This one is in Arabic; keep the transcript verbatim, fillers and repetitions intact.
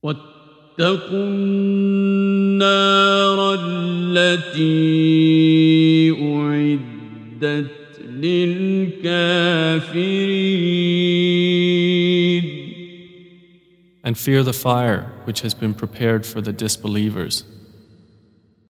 واتقوا النار التي أعدت للكافرين And fear the fire which has been prepared for the disbelievers.